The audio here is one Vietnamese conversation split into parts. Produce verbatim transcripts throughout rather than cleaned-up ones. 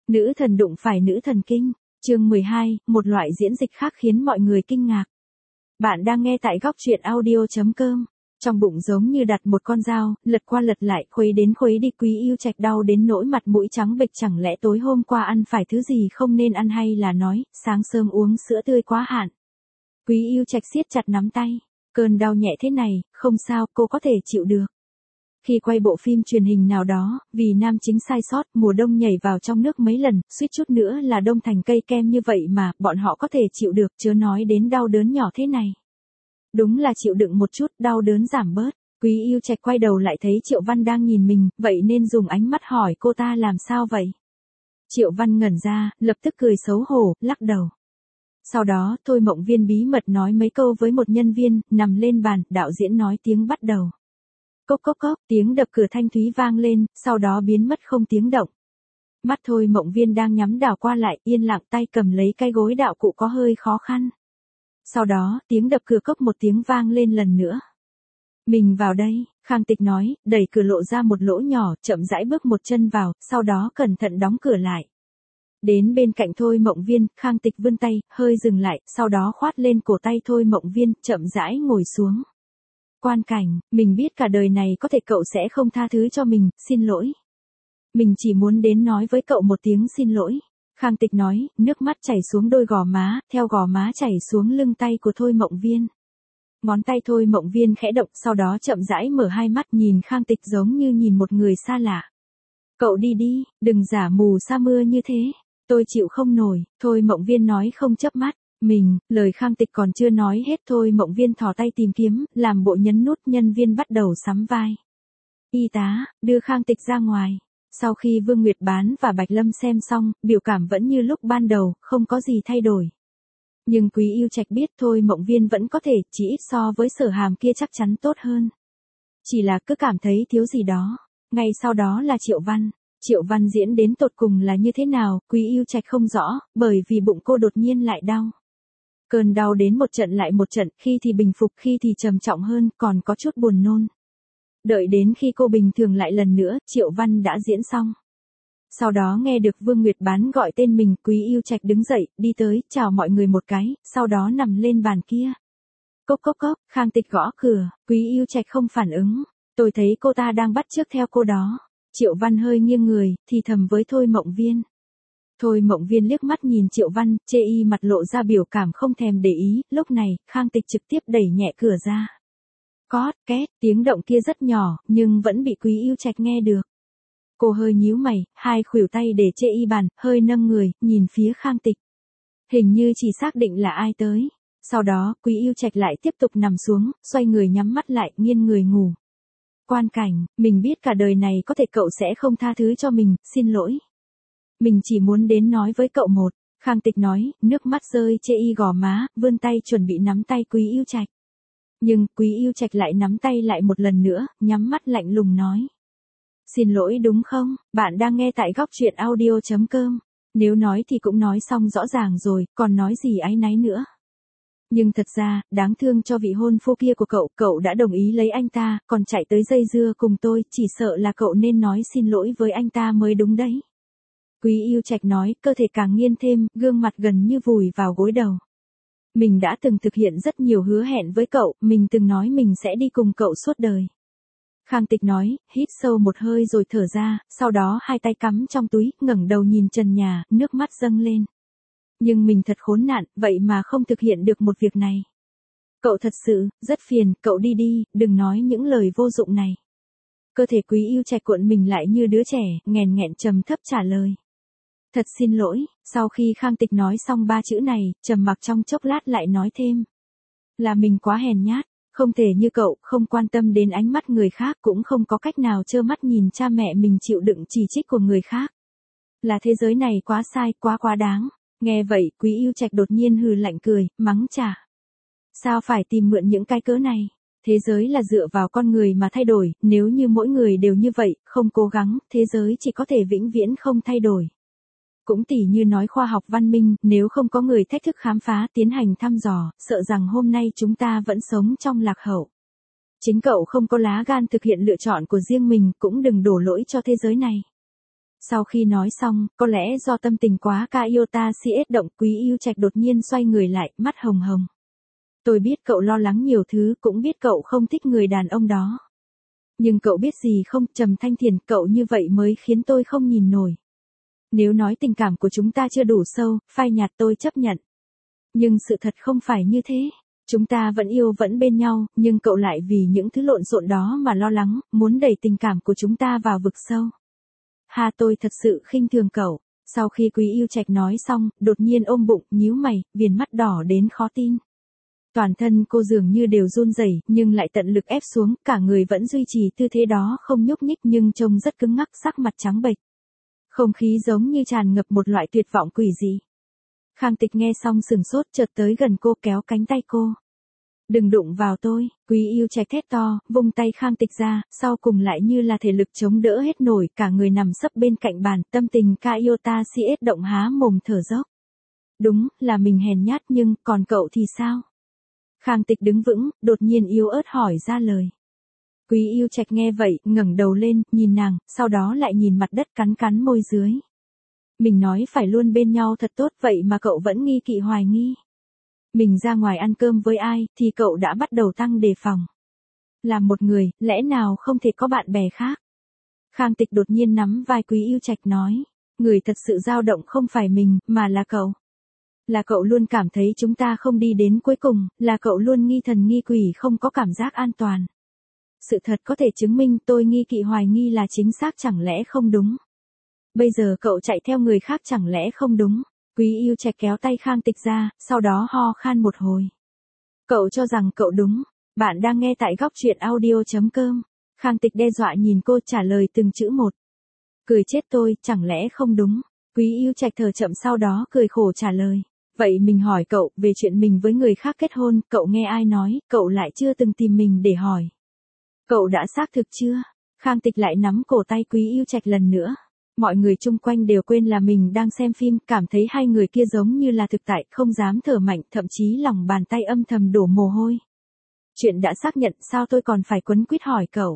Nữ thần đụng phải nữ thần kinh. Chương mười hai, một loại diễn dịch khác khiến mọi người kinh ngạc. Bạn đang nghe tại góc truyện audio chấm com. Trong bụng giống như đặt một con dao, lật qua lật lại, khuấy đến khuấy đi. Quý Yêu Trạch đau đến nỗi mặt mũi trắng bệch, chẳng lẽ tối hôm qua ăn phải thứ gì không nên ăn, hay là nói, sáng sớm uống sữa tươi quá hạn. Quý Yêu Trạch siết chặt nắm tay. Cơn đau nhẹ thế này, không sao, cô có thể chịu được. Khi quay bộ phim truyền hình nào đó, vì nam chính sai sót, mùa đông nhảy vào trong nước mấy lần, suýt chút nữa là đông thành cây kem như vậy mà, bọn họ có thể chịu được, chớ nói đến đau đớn nhỏ thế này. Đúng là chịu đựng một chút, đau đớn giảm bớt. Quý Yêu Trạch quay đầu lại thấy Triệu Văn đang nhìn mình, vậy nên dùng ánh mắt hỏi cô ta làm sao vậy. Triệu Văn ngẩn ra, lập tức cười xấu hổ, lắc đầu. Sau đó, Thôi Mộng Viên bí mật nói mấy câu với một nhân viên, nằm lên bàn, đạo diễn nói tiếng bắt đầu. Cốc cốc cốc, tiếng đập cửa thanh thúy vang lên, sau đó biến mất không tiếng động. Mắt Thôi Mộng Viên đang nhắm đảo qua lại, yên lặng, tay cầm lấy cái gối đạo cụ có hơi khó khăn. Sau đó, tiếng đập cửa cốc một tiếng vang lên lần nữa. Mình vào đây, Khang Tịch nói, đẩy cửa lộ ra một lỗ nhỏ, chậm rãi bước một chân vào, sau đó cẩn thận đóng cửa lại. Đến bên cạnh Thôi Mộng Viên, Khang Tịch vươn tay, hơi dừng lại, sau đó khoát lên cổ tay Thôi Mộng Viên, chậm rãi ngồi xuống. Quan Cảnh, mình biết cả đời này có thể cậu sẽ không tha thứ cho mình, xin lỗi. Mình chỉ muốn đến nói với cậu một tiếng xin lỗi. Khang Tịch nói, nước mắt chảy xuống đôi gò má, theo gò má chảy xuống lưng tay của Thôi Mộng Viên. Ngón tay Thôi Mộng Viên khẽ động, sau đó chậm rãi mở hai mắt nhìn Khang Tịch giống như nhìn một người xa lạ. Cậu đi đi, đừng giả mù sa mưa như thế. Tôi chịu không nổi, Thôi Mộng Viên nói không chớp mắt. Mình, lời Khang Tịch còn chưa nói hết Thôi Mộng Viên thò tay tìm kiếm, làm bộ nhấn nút, nhân viên bắt đầu sắm vai. Y tá, đưa Khang Tịch ra ngoài. Sau khi Vương Nguyệt Bán và Bạch Lâm xem xong, biểu cảm vẫn như lúc ban đầu, không có gì thay đổi. Nhưng Quý Yêu Trạch biết Thôi Mộng Viên vẫn có thể, chỉ ít so với Sở Hàm kia chắc chắn tốt hơn. Chỉ là cứ cảm thấy thiếu gì đó. Ngay sau đó là Triệu Văn. Triệu Văn diễn đến tột cùng là như thế nào, Quý Yêu Trạch không rõ, bởi vì bụng cô đột nhiên lại đau. Cơn đau đến một trận lại một trận, khi thì bình phục, khi thì trầm trọng hơn, còn có chút buồn nôn. Đợi đến khi cô bình thường lại lần nữa, Triệu Văn đã diễn xong. Sau đó nghe được Vương Nguyệt Bán gọi tên mình, Quý Yêu Trạch đứng dậy, đi tới, chào mọi người một cái, sau đó nằm lên bàn kia. Cốc cốc cốc, Khang Tịch gõ cửa, Quý Yêu Trạch không phản ứng. Tôi thấy cô ta đang bắt chước theo cô đó. Triệu Văn hơi nghiêng người, thì thầm với Thôi Mộng Viên. Thôi Mộng Viên liếc mắt nhìn Triệu Văn, chê y mặt lộ ra biểu cảm không thèm để ý, lúc này, Khang Tịch trực tiếp đẩy nhẹ cửa ra. Cót, két, tiếng động kia rất nhỏ, nhưng vẫn bị Quý Yêu Trạch nghe được. Cô hơi nhíu mày, hai khuỷu tay để chê y bàn, hơi nâng người, nhìn phía Khang Tịch. Hình như chỉ xác định là ai tới. Sau đó, Quý Yêu Trạch lại tiếp tục nằm xuống, xoay người nhắm mắt lại, nghiêng người ngủ. Quan Cảnh, mình biết cả đời này có thể cậu sẽ không tha thứ cho mình, xin lỗi. Mình chỉ muốn đến nói với cậu một. Khang Tịch nói, nước mắt rơi chê y gò má, vươn tay chuẩn bị nắm tay Quý Yêu Trạch. Nhưng, Quý Yêu Trạch lại nắm tay lại một lần nữa, nhắm mắt lạnh lùng nói. Xin lỗi đúng không, bạn đang nghe tại góc truyện audio chấm com. Nếu nói thì cũng nói xong rõ ràng rồi, còn nói gì áy náy nữa. Nhưng thật ra, đáng thương cho vị hôn phu kia của cậu, cậu đã đồng ý lấy anh ta, còn chạy tới dây dưa cùng tôi, chỉ sợ là cậu nên nói xin lỗi với anh ta mới đúng đấy. Quý Yêu Trạch nói, cơ thể càng nghiêng thêm, gương mặt gần như vùi vào gối đầu. Mình đã từng thực hiện rất nhiều hứa hẹn với cậu, mình từng nói mình sẽ đi cùng cậu suốt đời. Khang Tịch nói, hít sâu một hơi rồi thở ra, sau đó hai tay cắm trong túi, ngẩng đầu nhìn trần nhà, nước mắt dâng lên. Nhưng mình thật khốn nạn, vậy mà không thực hiện được một việc này. Cậu thật sự, rất phiền, cậu đi đi, đừng nói những lời vô dụng này. Cơ thể Quý Yêu Trạch cuộn mình lại như đứa trẻ, nghèn nghẹn trầm thấp trả lời. Thật xin lỗi, sau khi Khang Tịch nói xong ba chữ này, trầm mặc trong chốc lát lại nói thêm. Là mình quá hèn nhát, không thể như cậu, không quan tâm đến ánh mắt người khác, cũng không có cách nào trơ mắt nhìn cha mẹ mình chịu đựng chỉ trích của người khác. Là thế giới này quá sai, quá quá đáng. Nghe vậy, Quý Yêu Trạch đột nhiên hừ lạnh cười, mắng chả. Sao phải tìm mượn những cái cớ này? Thế giới là dựa vào con người mà thay đổi, nếu như mỗi người đều như vậy, không cố gắng, thế giới chỉ có thể vĩnh viễn không thay đổi. Cũng tỉ như nói khoa học văn minh, nếu không có người thách thức khám phá, tiến hành thăm dò, sợ rằng hôm nay chúng ta vẫn sống trong lạc hậu. Chính cậu không có lá gan thực hiện lựa chọn của riêng mình, cũng đừng đổ lỗi cho thế giới này. Sau khi nói xong, có lẽ do tâm tình quá ca yêu ta si ết động, Quý Yêu Trạch đột nhiên xoay người lại, mắt hồng hồng. Tôi biết cậu lo lắng nhiều thứ, cũng biết cậu không thích người đàn ông đó. Nhưng cậu biết gì không, Trầm Thanh Thiền, cậu như vậy mới khiến tôi không nhìn nổi. Nếu nói tình cảm của chúng ta chưa đủ sâu, phai nhạt tôi chấp nhận. Nhưng sự thật không phải như thế. Chúng ta vẫn yêu vẫn bên nhau, nhưng cậu lại vì những thứ lộn xộn đó mà lo lắng, muốn đẩy tình cảm của chúng ta vào vực sâu. Ha, tôi thật sự khinh thường cậu. Sau khi Quý Yêu Trạch nói xong, đột nhiên ôm bụng, nhíu mày, viền mắt đỏ đến khó tin. Toàn thân cô dường như đều run rẩy, nhưng lại tận lực ép xuống, cả người vẫn duy trì tư thế đó không nhúc nhích nhưng trông rất cứng ngắc, sắc mặt trắng bệch. Không khí giống như tràn ngập một loại tuyệt vọng quỷ dị. Khang Tịch nghe xong sừng sốt, chợt tới gần cô, kéo cánh tay cô. Đừng đụng vào tôi, Quý Yêu Trạch thét to, vung tay Khang Tịch ra, sau cùng lại như là thể lực chống đỡ hết nổi, cả người nằm sấp bên cạnh bàn, tâm tình ca yêu ta si ết động, há mồm thở dốc. Đúng, là mình hèn nhát, nhưng, còn cậu thì sao? Khang Tịch đứng vững, đột nhiên yếu ớt hỏi ra lời. Quý Yêu Trạch nghe vậy, ngẩng đầu lên, nhìn nàng, sau đó lại nhìn mặt đất, cắn cắn môi dưới. Mình nói phải luôn bên nhau thật tốt, vậy mà cậu vẫn nghi kỵ hoài nghi. Mình ra ngoài ăn cơm với ai, thì cậu đã bắt đầu tăng đề phòng. Là một người, lẽ nào không thể có bạn bè khác? Khang Tịch đột nhiên nắm vai Quý Yêu Trạch nói. Người thật sự dao động không phải mình, mà là cậu. Là cậu luôn cảm thấy chúng ta không đi đến cuối cùng, là cậu luôn nghi thần nghi quỷ, không có cảm giác an toàn. Sự thật có thể chứng minh tôi nghi kỵ hoài nghi là chính xác, chẳng lẽ không đúng? Bây giờ cậu chạy theo người khác chẳng lẽ không đúng? Quý Yêu Trạch kéo tay Khang Tịch ra, sau đó ho khan một hồi. Cậu cho rằng cậu đúng. Bạn đang nghe tại góc truyện audio chấm com. Khang Tịch đe dọa nhìn cô, trả lời từng chữ một. Cười chết tôi, chẳng lẽ không đúng? Quý Yêu Trạch thở chậm, sau đó cười khổ trả lời. Vậy mình hỏi cậu, về chuyện mình với người khác kết hôn, cậu nghe ai nói, cậu lại chưa từng tìm mình để hỏi. Cậu đã xác thực chưa? Khang Tịch lại nắm cổ tay Quý Yêu Trạch lần nữa. Mọi người chung quanh đều quên là mình đang xem phim, cảm thấy hai người kia giống như là thực tại, không dám thở mạnh, thậm chí lòng bàn tay âm thầm đổ mồ hôi. Chuyện đã xác nhận, sao tôi còn phải quấn quýt hỏi cậu?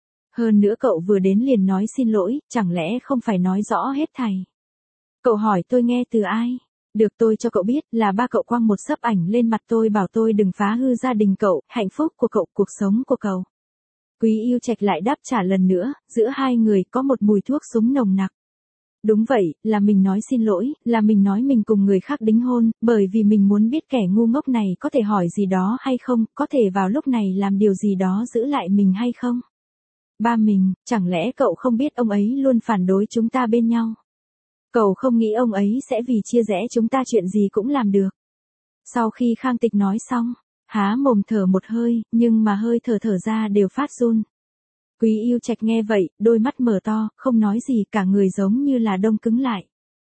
Hơn nữa cậu vừa đến liền nói xin lỗi, chẳng lẽ không phải nói rõ hết thảy? Cậu hỏi tôi nghe từ ai? Được, tôi cho cậu biết, là ba cậu quăng một xấp ảnh lên mặt tôi, bảo tôi đừng phá hư gia đình cậu, hạnh phúc của cậu, cuộc sống của cậu. Quý Yêu Trạch lại đáp trả lần nữa, giữa hai người có một mùi thuốc súng nồng nặc. Đúng vậy, là mình nói xin lỗi, là mình nói mình cùng người khác đính hôn, bởi vì mình muốn biết kẻ ngu ngốc này có thể hỏi gì đó hay không, có thể vào lúc này làm điều gì đó giữ lại mình hay không. Ba mình, chẳng lẽ cậu không biết ông ấy luôn phản đối chúng ta bên nhau? Cậu không nghĩ ông ấy sẽ vì chia rẽ chúng ta chuyện gì cũng làm được. Sau khi Khang Tịch nói xong, há mồm thở một hơi, nhưng mà hơi thở thở ra đều phát run. Quý Yêu Trạch nghe vậy, đôi mắt mở to, không nói gì, cả người giống như là đông cứng lại.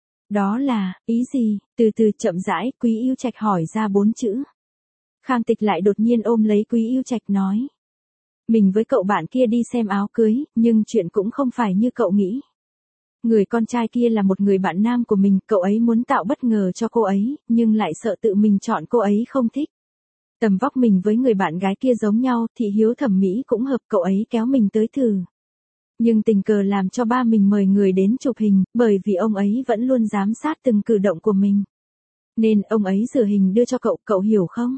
Đó là, ý gì? Từ từ chậm rãi, Quý Yêu Trạch hỏi ra bốn chữ. Khang Tịch lại đột nhiên ôm lấy Quý Yêu Trạch nói. Mình với cậu bạn kia đi xem áo cưới, nhưng chuyện cũng không phải như cậu nghĩ. Người con trai kia là một người bạn nam của mình, cậu ấy muốn tạo bất ngờ cho cô ấy, nhưng lại sợ tự mình chọn cô ấy không thích. Tầm vóc mình với người bạn gái kia giống nhau, thị hiếu thẩm mỹ cũng hợp, cậu ấy kéo mình tới thử. Nhưng tình cờ làm cho ba mình mời người đến chụp hình, bởi vì ông ấy vẫn luôn giám sát từng cử động của mình. Nên ông ấy rửa hình đưa cho cậu, cậu hiểu không?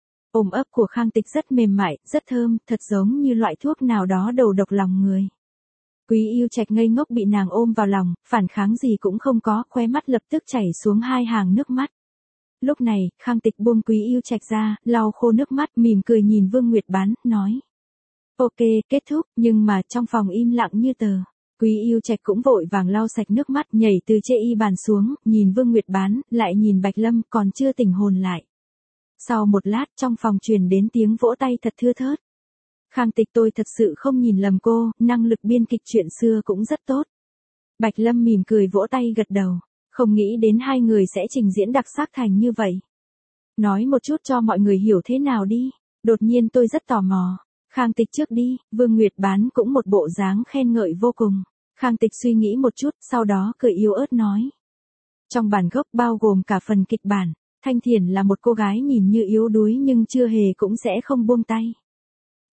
Ôm ấp của Khang Tịch rất mềm mại, rất thơm, thật giống như loại thuốc nào đó đầu độc lòng người. Quý Yêu Trạch ngây ngốc bị nàng ôm vào lòng, phản kháng gì cũng không có, khóe mắt lập tức chảy xuống hai hàng nước mắt. Lúc này, Khang Tịch buông Quý Yêu Trạch ra, lau khô nước mắt, mỉm cười nhìn Vương Nguyệt Bán, nói. Ok, kết thúc, nhưng mà trong phòng im lặng như tờ. Quý Yêu Trạch cũng vội vàng lau sạch nước mắt, nhảy từ trên y bàn xuống, nhìn Vương Nguyệt Bán, lại nhìn Bạch Lâm, còn chưa tỉnh hồn lại. Sau một lát, trong phòng truyền đến tiếng vỗ tay thật thưa thớt. Khang Tịch, tôi thật sự không nhìn lầm cô, năng lực biên kịch chuyện xưa cũng rất tốt. Bạch Lâm mỉm cười vỗ tay gật đầu, không nghĩ đến hai người sẽ trình diễn đặc sắc thành như vậy. Nói một chút cho mọi người hiểu thế nào đi, đột nhiên tôi rất tò mò. Khang Tịch trước đi, Vương Nguyệt Bán cũng một bộ dáng khen ngợi vô cùng. Khang Tịch suy nghĩ một chút, sau đó cười yếu ớt nói. Trong bản gốc bao gồm cả phần kịch bản, Thanh Thiền là một cô gái nhìn như yếu đuối nhưng chưa hề cũng sẽ không buông tay.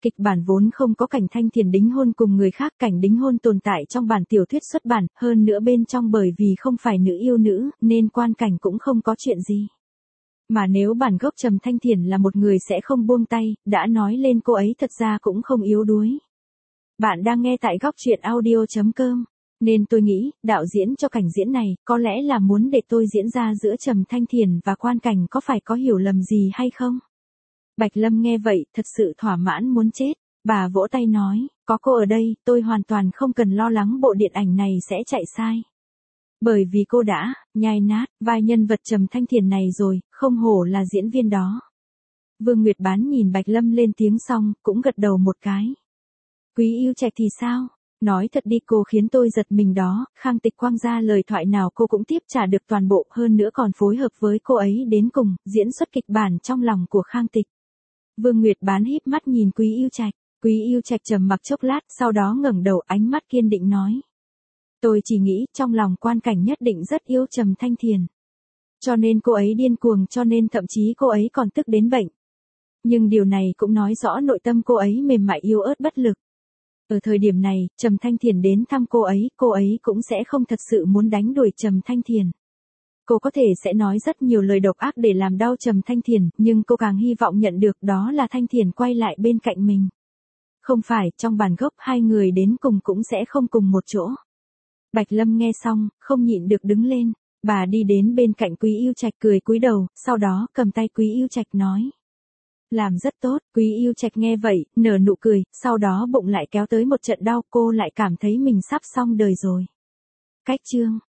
Kịch bản vốn không có cảnh Thanh Thiền đính hôn cùng người khác, cảnh đính hôn tồn tại trong bản tiểu thuyết xuất bản, hơn nữa bên trong bởi vì không phải nữ yêu nữ, nên quan cảnh cũng không có chuyện gì. Mà nếu bản gốc Trầm Thanh Thiền là một người sẽ không buông tay, đã nói lên cô ấy thật ra cũng không yếu đuối. Bạn đang nghe tại góc truyện audio chấm com. Nên tôi nghĩ, đạo diễn cho cảnh diễn này, có lẽ là muốn để tôi diễn ra giữa Trầm Thanh Thiền và quan cảnh có phải có hiểu lầm gì hay không? Bạch Lâm nghe vậy, thật sự thỏa mãn muốn chết. Bà vỗ tay nói, có cô ở đây, tôi hoàn toàn không cần lo lắng bộ điện ảnh này sẽ chạy sai. Bởi vì cô đã nhai nát vai nhân vật Trầm Thanh Thiền này rồi, không hổ là diễn viên đó. Vương Nguyệt Bán nhìn Bạch Lâm lên tiếng xong, cũng gật đầu một cái. Quý Yêu Trạch thì sao? Nói thật đi, cô khiến tôi giật mình đó, Khang Tịch quang ra lời thoại nào cô cũng tiếp trả được toàn bộ, hơn nữa còn phối hợp với cô ấy đến cùng, diễn xuất kịch bản trong lòng của Khang Tịch. Vương Nguyệt Bán híp mắt nhìn Quý Yêu Trạch, Quý Yêu Trạch trầm mặc chốc lát, sau đó ngẩng đầu, ánh mắt kiên định nói. Tôi chỉ nghĩ trong lòng quan cảnh nhất định rất yêu Trầm Thanh Thiền. Cho nên cô ấy điên cuồng, cho nên thậm chí cô ấy còn tức đến bệnh. Nhưng điều này cũng nói rõ nội tâm cô ấy mềm mại yếu ớt bất lực. Ở thời điểm này, Trầm Thanh Thiền đến thăm cô ấy, cô ấy cũng sẽ không thật sự muốn đánh đuổi Trầm Thanh Thiền. Cô có thể sẽ nói rất nhiều lời độc ác để làm đau Trầm Thanh Thiền, nhưng cô càng hy vọng nhận được đó là Thanh Thiền quay lại bên cạnh mình. Không phải, trong bản gốc hai người đến cùng cũng sẽ không cùng một chỗ. Bạch Lâm nghe xong, không nhịn được đứng lên, bà đi đến bên cạnh Quý Yêu Trạch cười cúi đầu, sau đó cầm tay Quý Yêu Trạch nói. Làm rất tốt, Quý Yêu Trạch nghe vậy, nở nụ cười, sau đó bụng lại kéo tới một trận đau, cô lại cảm thấy mình sắp xong đời rồi. Cách chương